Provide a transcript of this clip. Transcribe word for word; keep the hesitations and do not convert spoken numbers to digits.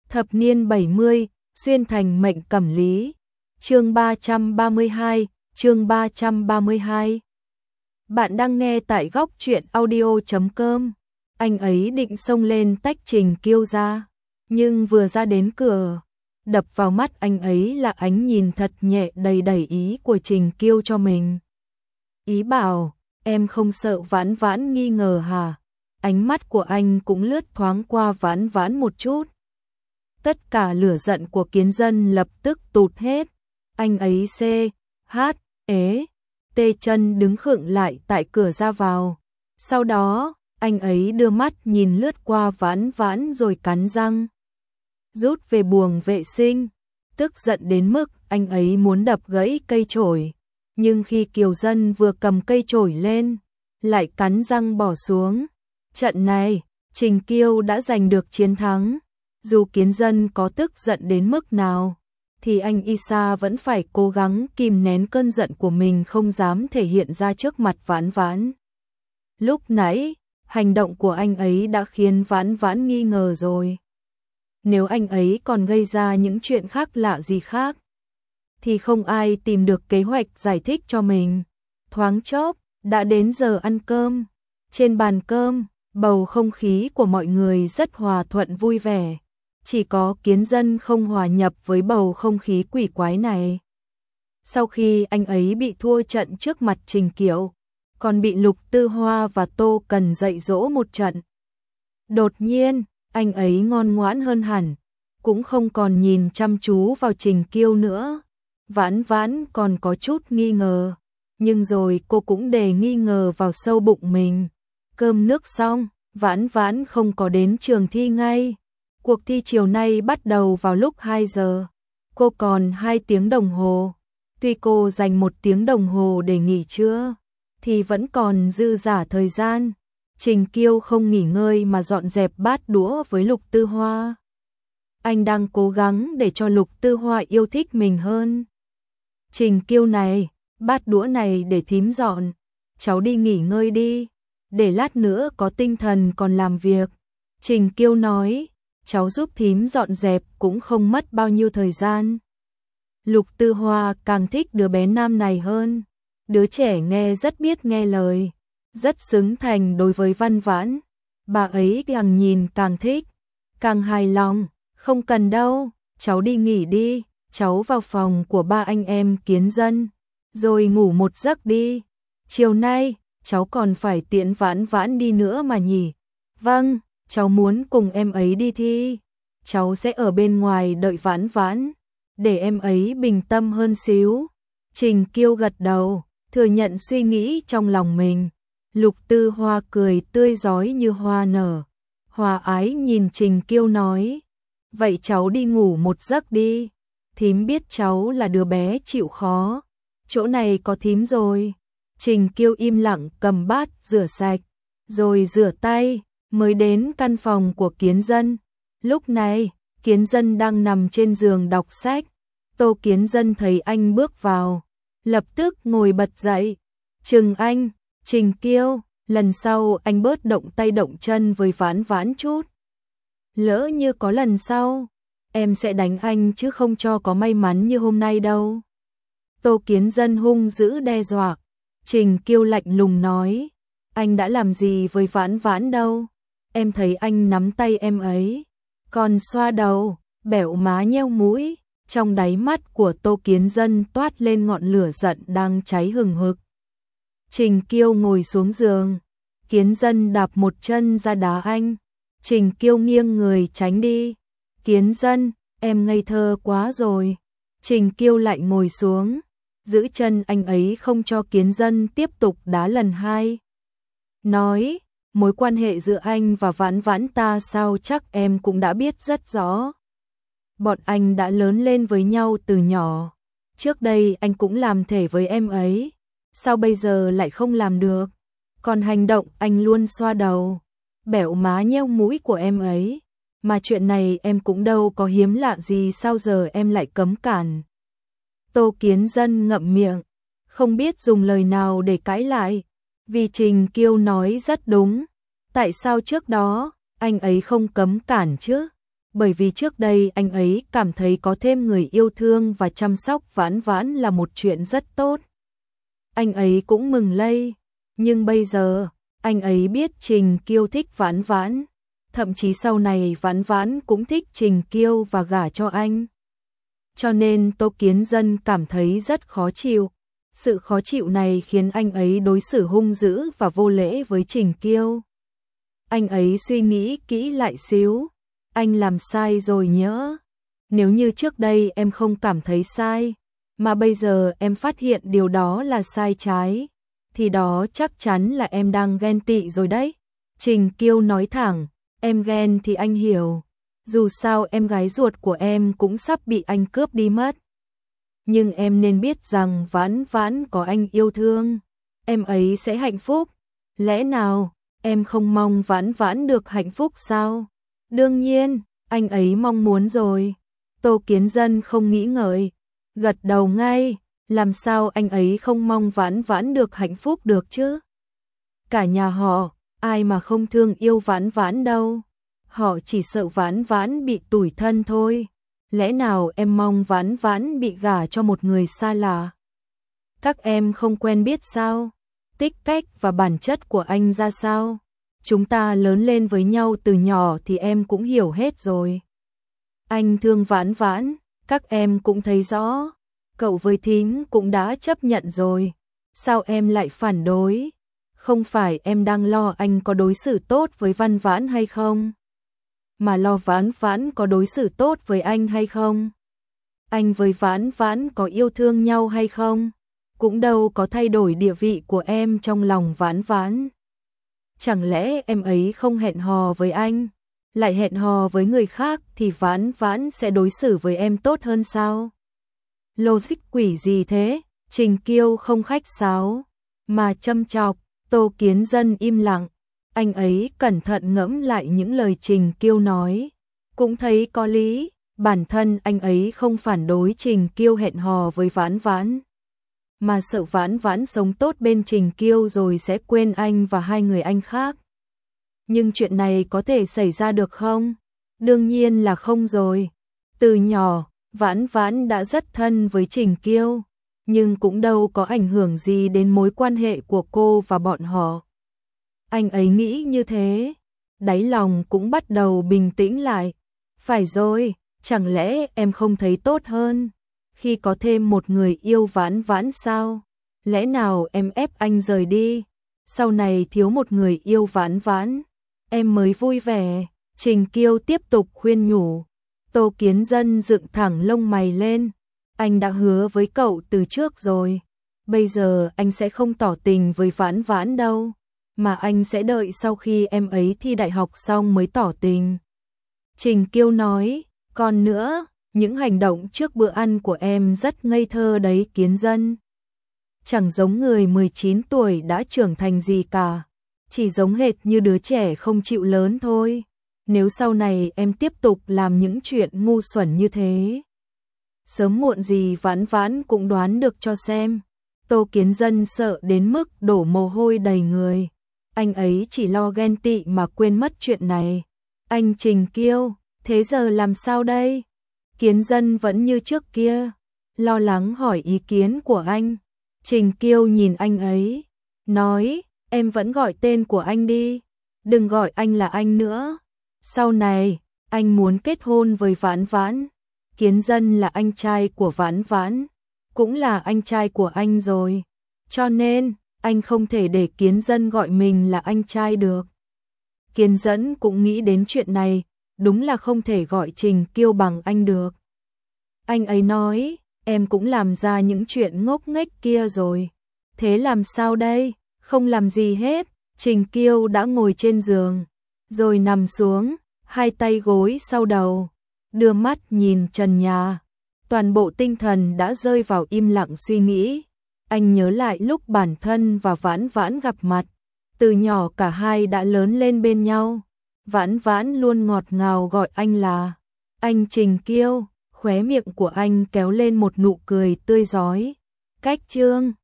Thập niên bảy mươi, xuyên thành mệnh cẩm lý. Chương ba trăm ba mươi hai, chương ba trăm ba mươi hai. Bạn đang nghe tại góc truyện audio chấm com. Anh ấy định xông lên tách Trình Kiêu ra, nhưng vừa ra đến cửa, đập vào mắt anh ấy là ánh nhìn thật nhẹ đầy đẩy ý của Trình Kiêu cho mình. Ý bảo, em không sợ Vãn Vãn nghi ngờ hả? Ánh mắt của anh cũng lướt thoáng qua Vãn Vãn một chút. Tất cả lửa giận của Kiến Dân lập tức tụt hết. Anh ấy xê, hát, ế, tê chân đứng khựng lại tại cửa ra vào. Sau đó, anh ấy đưa mắt nhìn lướt qua Vãn Vãn rồi cắn răng. Rút về buồng vệ sinh, tức giận đến mức anh ấy muốn đập gãy cây chổi. Nhưng khi Kiều Dân vừa cầm cây chổi lên, lại cắn răng bỏ xuống. Trận này, Trình Kiêu đã giành được chiến thắng. Dù Kiến Dân có tức giận đến mức nào, thì anh Isa vẫn phải cố gắng kìm nén cơn giận của mình không dám thể hiện ra trước mặt Vãn Vãn. Lúc nãy, hành động của anh ấy đã khiến Vãn Vãn nghi ngờ rồi. Nếu anh ấy còn gây ra những chuyện khác lạ gì khác, thì không ai tìm được kế hoạch giải thích cho mình. Thoáng chốc, đã đến giờ ăn cơm. Trên bàn cơm, bầu không khí của mọi người rất hòa thuận vui vẻ. Chỉ có Kiến Dân không hòa nhập với bầu không khí quỷ quái này. Sau khi anh ấy bị thua trận trước mặt Trình Kiều, còn bị Lục Tư Hoa và Tô Cần dạy dỗ một trận. Đột nhiên, anh ấy ngoan ngoãn hơn hẳn, cũng không còn nhìn chăm chú vào Trình Kiêu nữa. Vãn Vãn còn có chút nghi ngờ, nhưng rồi cô cũng để nghi ngờ vào sâu bụng mình. Cơm nước xong, Vãn Vãn không có đến trường thi ngay. Cuộc thi chiều nay bắt đầu vào lúc hai giờ. Cô còn hai tiếng đồng hồ. Tuy cô dành một tiếng đồng hồ để nghỉ trưa, thì vẫn còn dư dả thời gian. Trình Kiêu không nghỉ ngơi mà dọn dẹp bát đũa với Lục Tư Hoa. Anh đang cố gắng để cho Lục Tư Hoa yêu thích mình hơn. Trình Kiêu này, bát đũa này để thím dọn. Cháu đi nghỉ ngơi đi, để lát nữa có tinh thần còn làm việc. Trình Kiêu nói, cháu giúp thím dọn dẹp cũng không mất bao nhiêu thời gian. Lục Tư Hoa càng thích đứa bé nam này hơn. Đứa trẻ nghe rất biết nghe lời, rất xứng thành đối với Văn Vãn. Bà ấy càng nhìn càng thích, càng hài lòng. Không cần đâu, cháu đi nghỉ đi, cháu vào phòng của ba anh em Kiến Dân, rồi ngủ một giấc đi. Chiều nay, cháu còn phải tiễn Vãn Vãn đi nữa mà nhỉ? Vâng, cháu muốn cùng em ấy đi thi. Cháu sẽ ở bên ngoài đợi Vãn Vãn, để em ấy bình tâm hơn xíu. Trình Kiêu gật đầu, thừa nhận suy nghĩ trong lòng mình. Lục Tư Hoa cười tươi rói như hoa nở. Hòa ái nhìn Trình Kiêu nói, vậy cháu đi ngủ một giấc đi. Thím biết cháu là đứa bé chịu khó. Chỗ này có thím rồi. Trình Kiêu im lặng cầm bát rửa sạch, rồi rửa tay, mới đến căn phòng của Kiến Dân. Lúc này, Kiến Dân đang nằm trên giường đọc sách. Tô Kiến Dân thấy anh bước vào, lập tức ngồi bật dậy. Trừng anh, Trình Kiêu, lần sau anh bớt động tay động chân với Vãn Vãn chút. Lỡ như có lần sau, em sẽ đánh anh chứ không cho có may mắn như hôm nay đâu. Tô Kiến Dân hung dữ đe dọa. Trình Kiêu lạnh lùng nói, anh đã làm gì với Vãn Vãn đâu. Em thấy anh nắm tay em ấy, còn xoa đầu, bẻo má nheo mũi. Trong đáy mắt của Tô Kiến Dân toát lên ngọn lửa giận đang cháy hừng hực. Trình Kiêu ngồi xuống giường, Kiến Dân đạp một chân ra đá anh. Trình Kiêu nghiêng người tránh đi. Kiến Dân, em ngây thơ quá rồi. Trình Kiêu lại ngồi xuống, giữ chân anh ấy không cho Kiến Dân tiếp tục đá lần hai. Nói, mối quan hệ giữa anh và Vãn Vãn ta sao chắc em cũng đã biết rất rõ. Bọn anh đã lớn lên với nhau từ nhỏ. Trước đây anh cũng làm thể với em ấy. Sao bây giờ lại không làm được? Còn hành động anh luôn xoa đầu, bẻo má nheo mũi của em ấy. Mà chuyện này em cũng đâu có hiếm lạ gì, sao giờ em lại cấm cản? Tô Kiến Dân ngậm miệng, không biết dùng lời nào để cãi lại. Vì Trình Kiêu nói rất đúng. Tại sao trước đó, anh ấy không cấm cản chứ? bởi vì trước đây anh ấy cảm thấy có thêm người yêu thương và chăm sóc Vãn Vãn là một chuyện rất tốt. Anh ấy cũng mừng lây, nhưng bây giờ, anh ấy biết Trình Kiêu thích Vãn Vãn, thậm chí sau này Vãn Vãn cũng thích Trình Kiêu và gả cho anh. Cho nên Tô Kiến Dân cảm thấy rất khó chịu. Sự khó chịu này khiến anh ấy đối xử hung dữ và vô lễ với Trình Kiêu. Anh ấy suy nghĩ kỹ lại xíu. Anh làm sai rồi nhớ. Nếu như trước đây em không cảm thấy sai, mà bây giờ em phát hiện điều đó là sai trái, thì đó chắc chắn là em đang ghen tị rồi đấy. Trình Kiêu nói thẳng, em ghen thì anh hiểu. Dù sao em gái ruột của em cũng sắp bị anh cướp đi mất. Nhưng em nên biết rằng Vãn Vãn có anh yêu thương, em ấy sẽ hạnh phúc. Lẽ nào em không mong Vãn Vãn được hạnh phúc sao? Đương nhiên, anh ấy mong muốn rồi. Tô Kiến Dân không nghĩ ngợi, gật đầu ngay, làm sao anh ấy không mong Vãn Vãn được hạnh phúc được chứ? Cả nhà họ, ai mà không thương yêu Vãn Vãn đâu. Họ chỉ sợ Vãn Vãn bị tủi thân thôi. Lẽ nào em mong Vãn Vãn bị gả cho một người xa lạ? Các em không quen biết sao? Tích cách và bản chất của anh ra sao? Chúng ta lớn lên với nhau từ nhỏ thì em cũng hiểu hết rồi. Anh thương Vãn Vãn, các em cũng thấy rõ. Cậu với thím cũng đã chấp nhận rồi. Sao em lại phản đối? Không phải em đang lo anh có đối xử tốt với Vãn Vãn hay không? Mà lo Vãn Vãn có đối xử tốt với anh hay không? Anh với Vãn Vãn có yêu thương nhau hay không? Cũng đâu có thay đổi địa vị của em trong lòng Vãn Vãn. Chẳng lẽ em ấy không hẹn hò với anh, lại hẹn hò với người khác thì Vãn Vãn sẽ đối xử với em tốt hơn sao? Logic quỷ gì thế? Trình Kiêu không khách sáo, mà châm chọc. Tô Kiến Dân im lặng. Anh ấy cẩn thận ngẫm lại những lời Trình Kiêu nói, cũng thấy có lý. Bản thân anh ấy không phản đối Trình Kiêu hẹn hò với Vãn Vãn, mà sợ Vãn Vãn sống tốt bên Trình Kiêu rồi sẽ quên anh và hai người anh khác. Nhưng chuyện này có thể xảy ra được không? Đương nhiên là không rồi. Từ nhỏ, Vãn Vãn đã rất thân với Trình Kiêu, nhưng cũng đâu có ảnh hưởng gì đến mối quan hệ của cô và bọn họ. Anh ấy nghĩ như thế, đáy lòng cũng bắt đầu bình tĩnh lại. Phải rồi, chẳng lẽ em không thấy tốt hơn khi có thêm một người yêu Vãn Vãn sao? Lẽ nào em ép anh rời đi, sau này thiếu một người yêu Vãn Vãn, em mới vui vẻ? Trình Kiêu tiếp tục khuyên nhủ. Tô Kiến Dân dựng thẳng lông mày lên. Anh đã hứa với cậu từ trước rồi, bây giờ anh sẽ không tỏ tình với Vãn Vãn đâu, mà anh sẽ đợi sau khi em ấy thi đại học xong mới tỏ tình. Trình Kiêu nói, còn nữa, những hành động trước bữa ăn của em rất ngây thơ đấy Kiến Dân. Chẳng giống người mười chín tuổi đã trưởng thành gì cả, chỉ giống hệt như đứa trẻ không chịu lớn thôi. Nếu sau này em tiếp tục làm những chuyện ngu xuẩn như thế, sớm muộn gì Vãn Vãn cũng đoán được cho xem. Tô Kiến Dân sợ đến mức đổ mồ hôi đầy người. Anh ấy chỉ lo ghen tị mà quên mất chuyện này. Anh Trình Kiêu, thế giờ làm sao đây? Kiến Dân vẫn như trước kia, lo lắng hỏi ý kiến của anh. Trình Kiêu nhìn anh ấy, nói, em vẫn gọi tên của anh đi, đừng gọi anh là anh nữa. Sau này, anh muốn kết hôn với Vãn Vãn. Kiến Dân là anh trai của Vãn Vãn, cũng là anh trai của anh rồi. Cho nên, anh không thể để Kiến Dân gọi mình là anh trai được. Kiến Dân cũng nghĩ đến chuyện này, đúng là không thể gọi Trình Kiêu bằng anh được. Anh ấy nói, em cũng làm ra những chuyện ngốc nghếch kia rồi. Thế làm sao đây? Không làm gì hết. Trình Kiêu đã ngồi trên giường, rồi nằm xuống, hai tay gối sau đầu, đưa mắt nhìn trần nhà. Toàn bộ tinh thần đã rơi vào im lặng suy nghĩ. Anh nhớ lại lúc bản thân và Vãn Vãn gặp mặt. Từ nhỏ cả hai đã lớn lên bên nhau. Vãn Vãn luôn ngọt ngào gọi anh là anh Trình Kiêu. Khóe miệng của anh kéo lên một nụ cười tươi rói. Cách chương